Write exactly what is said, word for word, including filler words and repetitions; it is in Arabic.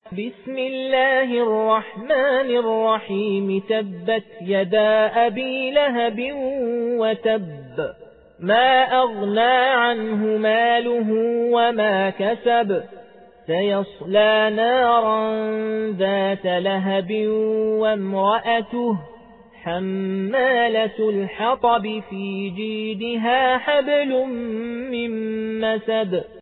بسم الله الرحمن الرحيم تبت يدا أبي لهب وتب ما أغنى عنه ماله وما كسب سيصلى نارا ذات لهب وامرأته حمالة الحطب في جيدها حبل من مسد